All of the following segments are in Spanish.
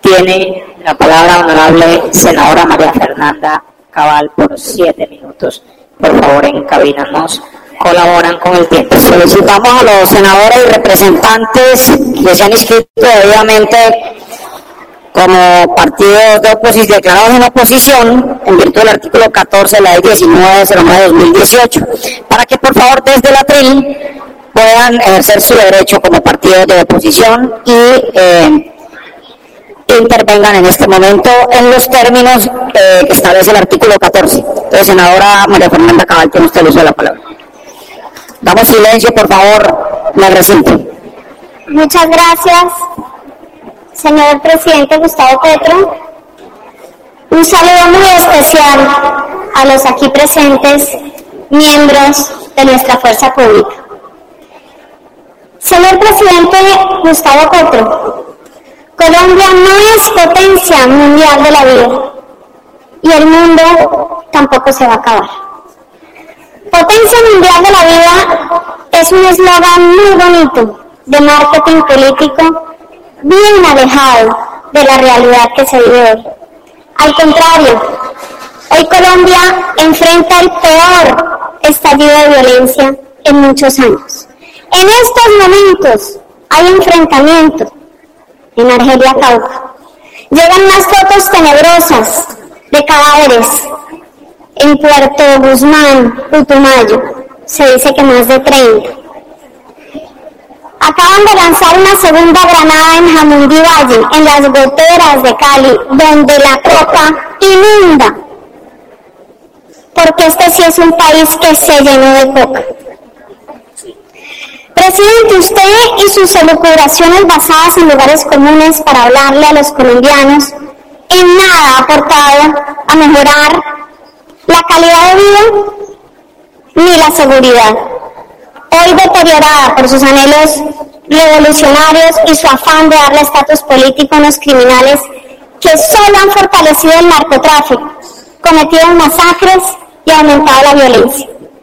Tiene la palabra honorable senadora María Fernanda Cabal por 7 minutos. Por favor, en cabina nos colaboran con el tiempo. Solicitamos a los senadores y representantes que se han inscrito debidamente como partidos de oposición, declarados en oposición, en virtud del artículo 14 de la ley 1909/2018, para que por favor desde la tril puedan ejercer su derecho como partidos de oposición y intervengan en este momento en los términos que establece el artículo 14. Entonces, senadora María Fernanda Cabal, tiene usted el uso de la palabra. Damos silencio, por favor, en el recinto. Muchas gracias, señor presidente Gustavo Petro. Un saludo muy especial a los aquí presentes miembros de nuestra fuerza pública. Señor presidente Gustavo Petro, Colombia no es potencia mundial de la vida y el mundo tampoco se va a acabar. Potencia mundial de la vida es un eslogan muy bonito de marketing político, bien alejado de la realidad que se vive hoy. Al contrario, hoy Colombia enfrenta el peor estallido de violencia en muchos años. En estos momentos hay enfrentamientos en Argelia, Cauca. Llegan unas fotos tenebrosas de cadáveres en Puerto Guzmán, Putumayo. Se dice que más de 30. Acaban de lanzar una segunda granada en Jamundí Valle, en las goteras de Cali, donde la copa inunda. Porque este sí es un país que se llenó de coca. Presidente, usted y sus elucubraciones basadas en lugares comunes para hablarle a los colombianos en nada ha aportado a mejorar la calidad de vida ni la seguridad, hoy deteriorada por sus anhelos revolucionarios y su afán de darle estatus político a unos criminales que solo han fortalecido el narcotráfico, cometido masacres y aumentado la violencia.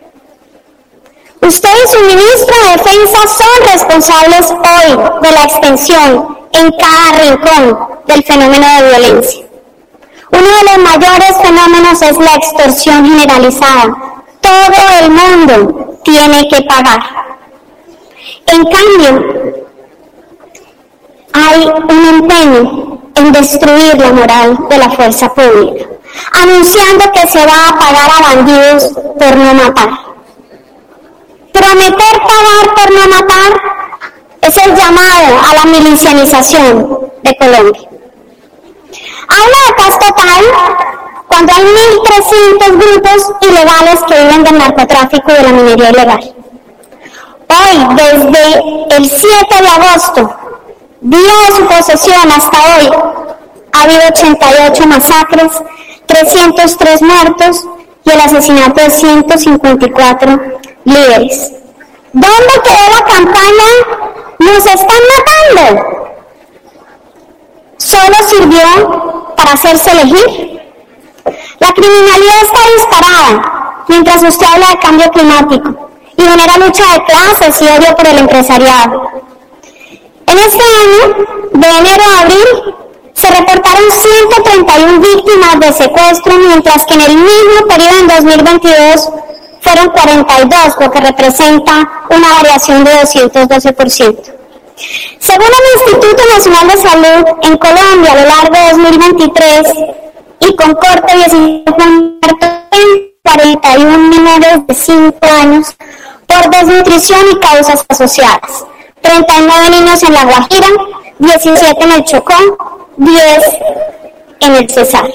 Usted y su ministro de Defensa son responsables hoy de la extensión en cada rincón del fenómeno de violencia. Uno de los mayores fenómenos es la extorsión generalizada. Todo el mundo tiene que pagar. En cambio, hay un empeño en destruir la moral de la fuerza pública, anunciando que se va a pagar a bandidos por no matar. Prometer pagar por no matar es el llamado a la milicianización de Colombia. Habla de paz total cuando hay 1.300 grupos ilegales que viven del narcotráfico y de la minería ilegal. Hoy, desde el 7 de agosto, día de su posesión hasta hoy, ha habido 88 masacres, 303 muertos y el asesinato de 154 líderes. ¿Dónde quedó la campaña "nos están matando"? ¿Solo sirvió para hacerse elegir? La criminalidad está disparada mientras usted habla de cambio climático y genera lucha de clases y odio por el empresariado. En este año, de enero a abril, se reportaron 131 víctimas de secuestro, mientras que en el mismo periodo en 2022 fueron 42, lo que representa una variación de 212%. Según el Instituto Nacional de Salud, en Colombia, a lo largo de 2023, y con corte 19 41 menores de 5 años por desnutrición y causas asociadas, 39 niños en La Guajira, 17 en el Chocó, 10 en el Cesar.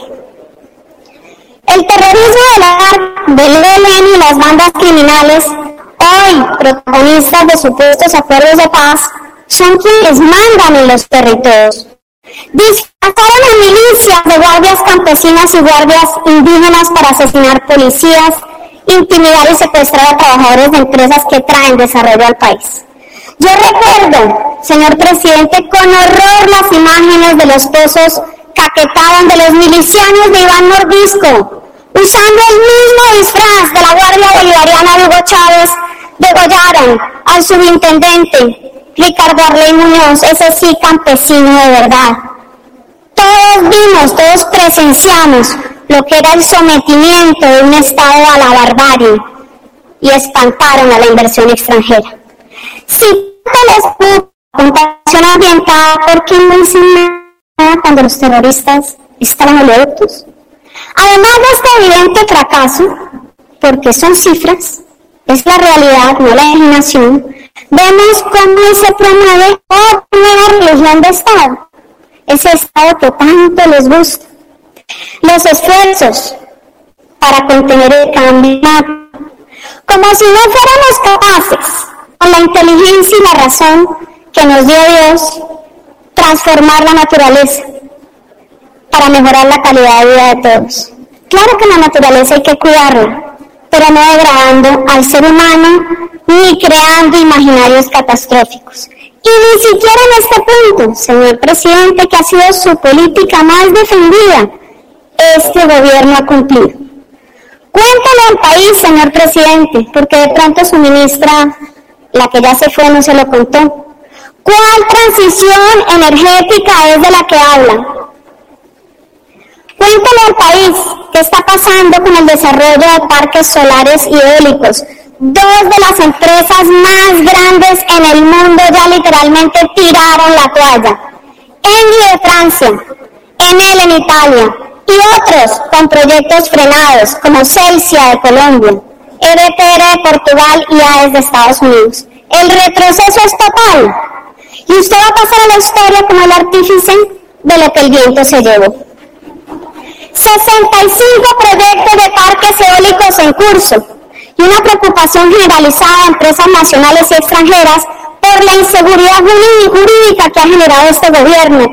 El terrorismo del ELN y las bandas criminales, hoy protagonistas de supuestos acuerdos de paz, son quienes mandan en los territorios. Disfrazaron a milicias de guardias campesinas y guardias indígenas para asesinar policías, intimidar y secuestrar a trabajadores de empresas que traen desarrollo al país. Yo recuerdo, señor presidente, con horror las imágenes de los pozos Caquetá, donde los milicianos de Iván Mordisco, usando el mismo disfraz de la Guardia Bolivariana de Hugo Chávez, degollaron al subintendente Ricardo Arley Muñoz, ese sí campesino de verdad. Todos vimos, todos presenciamos lo que era el sometimiento de un Estado a la barbarie y espantaron a la inversión extranjera. Si les preocupa la contaminación ambiental, ¿por qué no dicen nada cuando los terroristas instalan oleoductos? Además de este evidente fracaso, porque son cifras, es la realidad, no la imaginación, vemos cómo se promueve otra nueva religión de Estado, ese Estado que tanto les gusta. Los esfuerzos para contener el cambio climático, como si no fuéramos capaces, con la inteligencia y la razón que nos dio Dios, transformar la naturaleza para mejorar la calidad de vida de todos. Claro que la naturaleza hay que cuidarla, pero no degradando al ser humano ni creando imaginarios catastróficos. Y ni siquiera en este punto, señor presidente, que ha sido su política más defendida, este gobierno ha cumplido. Cuéntale al país, señor presidente, porque de pronto su ministra, la que ya se fue, no se lo contó. ¿Cuál transición energética es de la que habla? Cuéntale al país qué está pasando con el desarrollo de parques solares y eólicos. Dos de las empresas más grandes en el mundo ya literalmente tiraron la toalla. Engie de Francia, Enel en Italia y otros con proyectos frenados como Celsia de Colombia, EDPR de Portugal y AES de Estados Unidos. El retroceso es total y usted va a pasar a la historia como el artífice de lo que el viento se llevó. 65 proyectos de parques eólicos en curso y una preocupación generalizada de empresas nacionales y extranjeras por la inseguridad jurídica que ha generado este gobierno,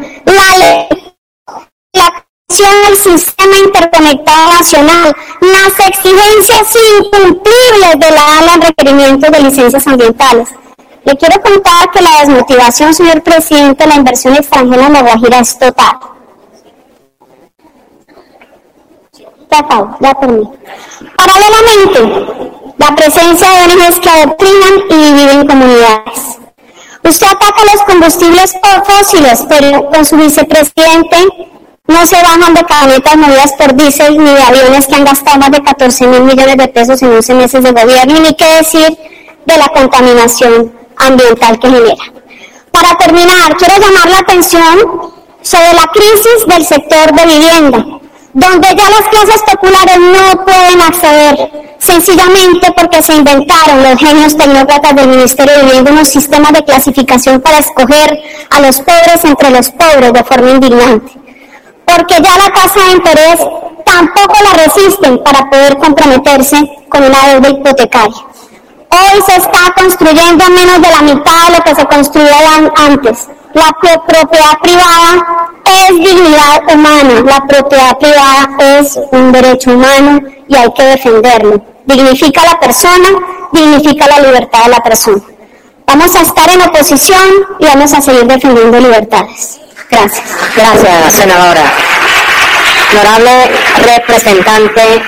la creación del sistema interconectado nacional, las exigencias incumplibles de la ANLA en requerimientos de licencias ambientales. Le quiero contar que la desmotivación, señor presidente, de la inversión extranjera en La Guajira es total. Ya termino. Paralelamente, la presencia de ONGs que adoctrinan y dividen comunidades. Usted ataca los combustibles fósiles, pero con su vicepresidente no se bajan de camionetas movidas por diésel ni de aviones que han gastado más de 14.000 millones de pesos en 11 meses de gobierno, ni qué decir de la contaminación ambiental que genera. Para terminar, quiero llamar la atención sobre la crisis del sector de vivienda, donde ya las clases populares no pueden acceder, sencillamente porque se inventaron los genios tecnócratas del Ministerio de Vivienda unos sistemas de clasificación para escoger a los pobres entre los pobres de forma indignante, porque ya la tasa de interés tampoco la resisten para poder comprometerse con una deuda hipotecaria. Hoy se está construyendo menos de la mitad de lo que se construía antes. La propiedad privada es dignidad humana, la propiedad privada es un derecho humano y hay que defenderlo. Dignifica a la persona, dignifica la libertad de la persona. Vamos a estar en oposición y vamos a seguir defendiendo libertades. Gracias. Gracias, senadora. Honorable representante